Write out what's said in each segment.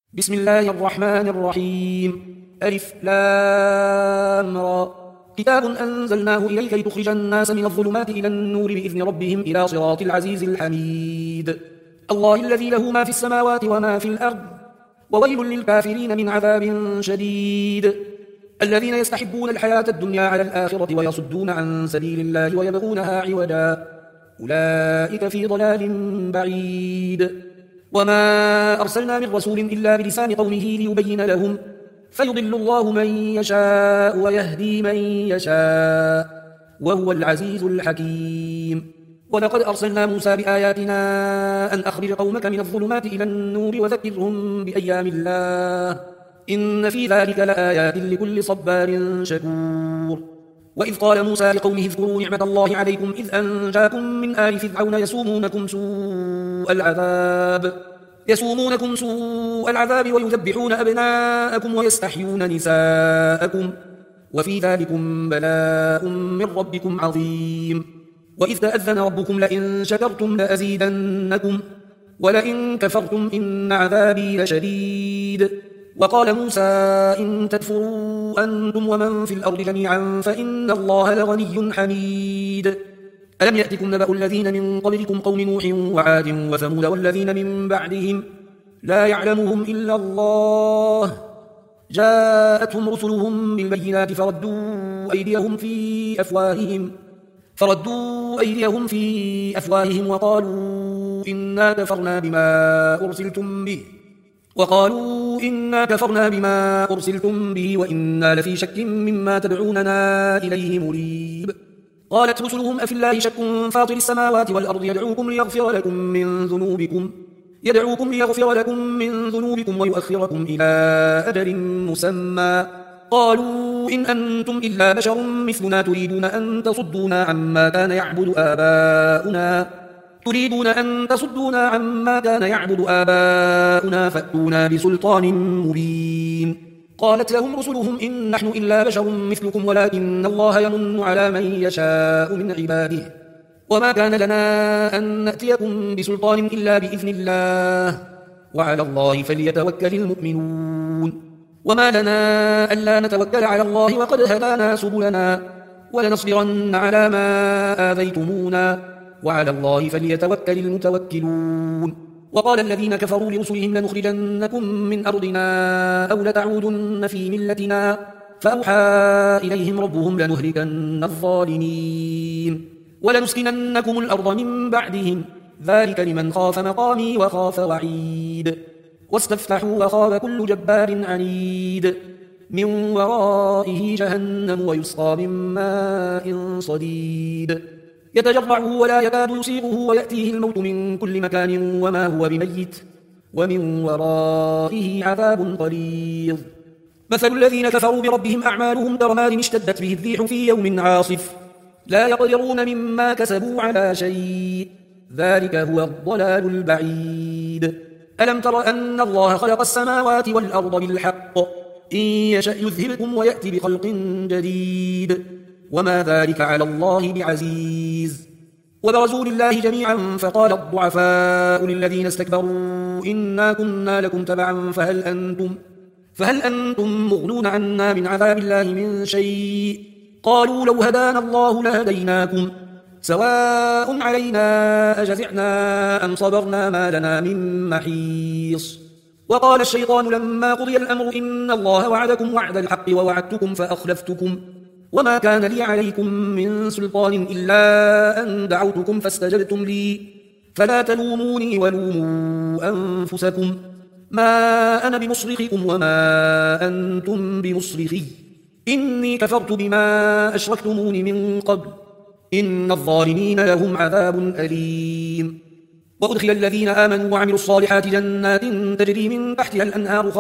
بسم الله الرحمن الرحيم. ألف لام را. كتاب أنزلناه إليك لتخرج الناس من الظلمات إلى النور بإذن ربهم إلى صراط العزيز الحميد. الله الذي له ما في السماوات وما في الأرض، وويل للكافرين من عذاب شديد. الذين يستحبون الحياة الدنيا على الآخرة ويصدون عن سبيل الله ويبغونها عوجا، أولئك في ضلال بعيد. وما أرسلنا من رسول إلا بلسان قومه ليبين لهم، فيضل الله من يشاء ويهدي من يشاء، وهو العزيز الحكيم. ولقد أرسلنا موسى بآياتنا أن أخرج قومك من الظلمات إلى النور وذكرهم بأيام الله، إن في ذلك لآيات لكل صبار شكور. وإذ قال موسى لقومه اذكروا نعمة الله عليكم إذ أنجاكم من آل فرعون يسومونكم سوء العذاب ويذبحون أبناءكم ويستحيون نساءكم، وفي ذلكم بلاء من ربكم عظيم. وإذ تأذن ربكم لئن شكرتم لأزيدنكم ولئن كفرتم إن عذابي لشديد. وقال موسى إن تكفروا أنتم ومن في الأرض جميعا فإن الله لغني حميد. ألم يأتكم نبأ الذين من قبلكم قوم نوح وعاد وثمود والذين من بعدهم لا يعلمهم إلا الله، جاءتهم رسلهم بالبينات فردوا أيديهم في أفواههم وقالوا إنا كفرنا بما أرسلتم به وإنا لفي شك مما تدعوننا إليه مريب. قالت رسلهم أفي الله شك فاطر السماوات والأرض يدعوكم ليغفر لكم من ذنوبكم ويؤخركم إلى أجل مسمى. قالوا إن أنتم إلا بشر مثلنا تريدون أن تصدونا عما كان يعبد آباؤنا فأتونا بسلطان مبين. قالت لهم رسلهم إن نحن إلا بشر مثلكم ولكن الله يمن على من يشاء من عباده، وما كان لنا أن نأتيكم بسلطان إلا بإذن الله، وعلى الله فليتوكل المؤمنون. وما لنا ألا نتوكل على الله وقد هدانا سبلنا ولنصبرن على ما آذيتمونا، وعلى الله فليتوكل المتوكلون. وقال الذين كفروا لرسلهم لنخرجنكم من أرضنا أو لتعودن في ملتنا، فأوحى إليهم ربهم لنهلكن الظالمين ولنسكننكم الأرض من بعدهم، ذلك لمن خاف مقامي وخاف وعيد. واستفتحوا وخاب كل جبار عنيد، من ورائه جهنم ويسقى من ماء صديد يتجرعه ولا يكاد يصيغه ويأتيه الموت من كل مكان وما هو بميت، ومن ورائه عذاب غليظ. مثل الذين كفروا بربهم أعمالهم كرماد اشتدت به الريح في يوم عاصف، لا يقدرون مما كسبوا على شيء، ذلك هو الضلال البعيد. ألم تر أن الله خلق السماوات والأرض بالحق، إن يشأ يذهبكم ويأتي بخلق جديد، وما ذلك على الله بعزيز. وبرزوا لله جميعا فقال الضعفاء للذين استكبروا إنا كنا لكم تبعا فهل أنتم مغنون عنا من عذاب الله من شيء؟ قالوا لو هدانا الله لهديناكم سواء علينا أجزعنا أم صبرنا ما لنا من محيص. وقال الشيطان لما قضي الأمر إن الله وعدكم وعد الحق ووعدتكم فأخلفتكم، وما كان لي عليكم من سلطان إلا أن دعوتكم فاستجبتم لي، فلا تلوموني ولوموا أنفسكم، ما أنا بمصرخكم وما أنتم بمصرخي، إني كفرت بما أشركتمون من قبل، إن الظالمين لهم عذاب أليم. وأدخل الذين آمنوا وعملوا الصالحات جنات تجري من تحتها الأنهار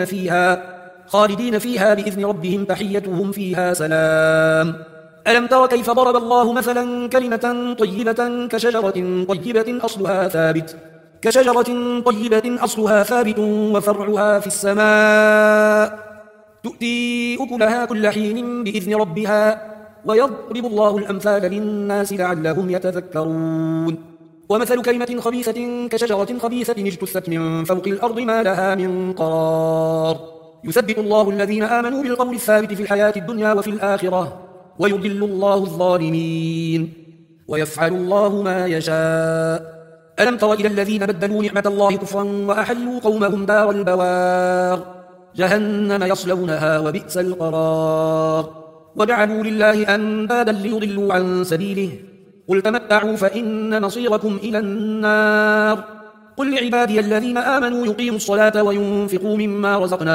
خالدين فيها بإذن ربهم تحيتهم فيها سلام. ألم تر كيف ضرب الله مثلا كلمة طيبة كشجرة طيبة أصلها ثابت وفرعها في السماء، تؤتي أكلها كل حين بإذن ربها، ويضرب الله الأمثال للناس لعلهم يتذكرون. ومثل كلمة خبيثة كشجرة خبيثة اجتثت من فوق الأرض ما لها من قرار يثبت الله الذين آمنوا بالقول الثابت في الحياة الدنيا وفي الآخرة ويضل الله الظالمين ويفعل الله ما يشاء ألم تر إلى الذين بدلوا نعمة الله كفرا وأحلوا قومهم دار البوار جهنم يصلونها وبئس القرار وجعلوا لله أندادا ليضلوا عن سبيله قل تمتعوا فإن مصيركم إلى النار قل لعبادي الذين آمنوا يقيموا الصلاة وينفقوا مما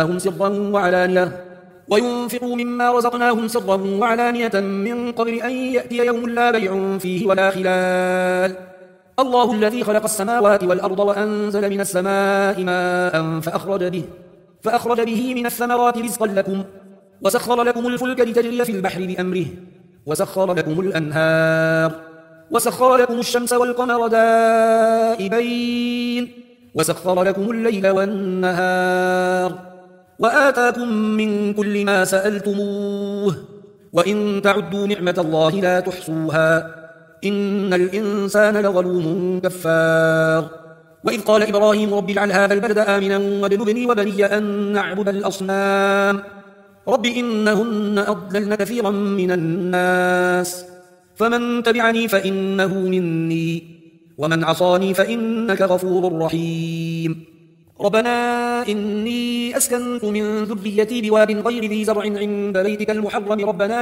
رزقناهم سرا وعلانية من قبل أن يأتي يوم لا بيع فيه ولا خلال الله الذي خلق السماوات والأرض وأنزل من السماء ماء فأخرج به من الثمرات رزقا لكم وسخر لكم الفلك لتجري في البحر بأمره وسخر لكم الأنهار وسخر لكم الشمس والقمر دائبين وسخر لكم الليل والنهار وآتاكم من كل ما سألتموه وإن تعدوا نعمة الله لا تحصوها إن الإنسان لظلوم كفار وإذ قال إبراهيم رب اجعل هذا البلد آمنا واجنبني وبني أن نعبد الأصنام رب إنهن أضللن كثيرا من الناس فمن تبعني فإنه مني ومن عصاني فإنك غفور رحيم ربنا إني أسكنت من ذريتي بواد غير ذي زرع عند بيتك المحرم ربنا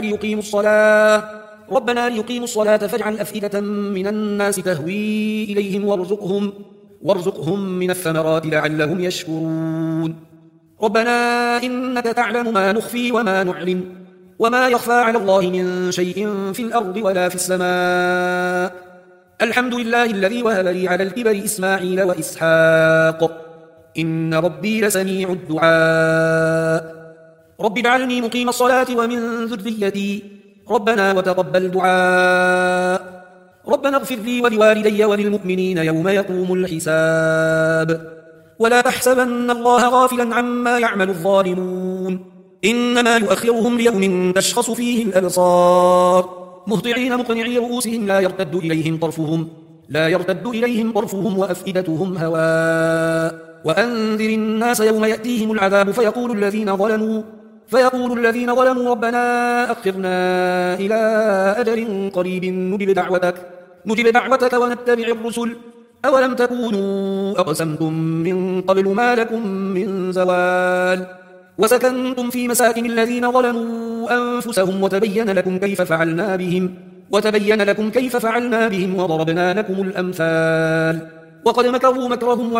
ليقيموا الصلاة فاجعل أفئدة من الناس تهوي إليهم وارزقهم من الثمرات لعلهم يشكرون ربنا إنك تعلم ما نخفي وما نعلن وما يخفى على الله من شيء في الأرض ولا في السماء الحمد لله الذي وهب لي على الكبر إسماعيل وإسحاق إن ربي لسميع الدعاء رب اجعلني مقيم الصلاة ومن ذريتي ربنا وتقبل دعاء ربنا اغفر لي ولوالدي وللمؤمنين يوم يقوم الحساب ولا تحسبن الله غافلا عما يعمل الظالمون إنما يؤخرهم ليوم تشخص فيه الأبصار مهطعين مقنعي رؤوسهم لا يرتد إليهم طرفهم وأفئدتهم هواء وأنذر الناس يوم يأتيهم العذاب فيقول الذين ظلموا ربنا أخرنا إلى أجل قريب نجب دعوتك ونتبع الرسل أولم تكونوا أقسمتم من قبل ما لكم من زوال وسكنتم في مساكن الذين ظلموا أنفسهم وتبين لكم كيف فعلنا بهم وضربنا لكم الأمثال وقد مكروا مكرهم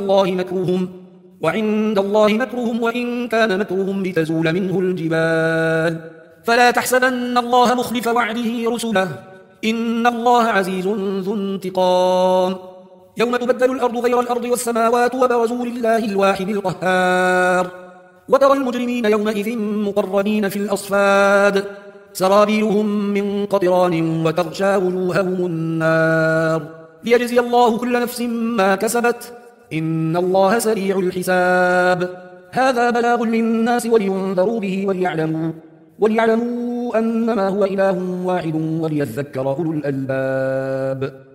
وعند الله مكرهم وإن كان مكرهم لتزول منه الجبال فلا تحسبن الله مخلف وعده رسله إن الله عزيز ذو انتقام يوم تبدل الأرض غير الأرض والسماوات وبرزوا لله الواحد القهار وترى المجرمين يومئذ مقرنين في الأصفاد سرابيلهم من قطران وتغشى وجوههم النار ليجزي الله كل نفس ما كسبت إن الله سريع الحساب هذا بلاغ للناس ولينذروا به وليعلموا أنما هو إله واحد وليذكر أولو الألباب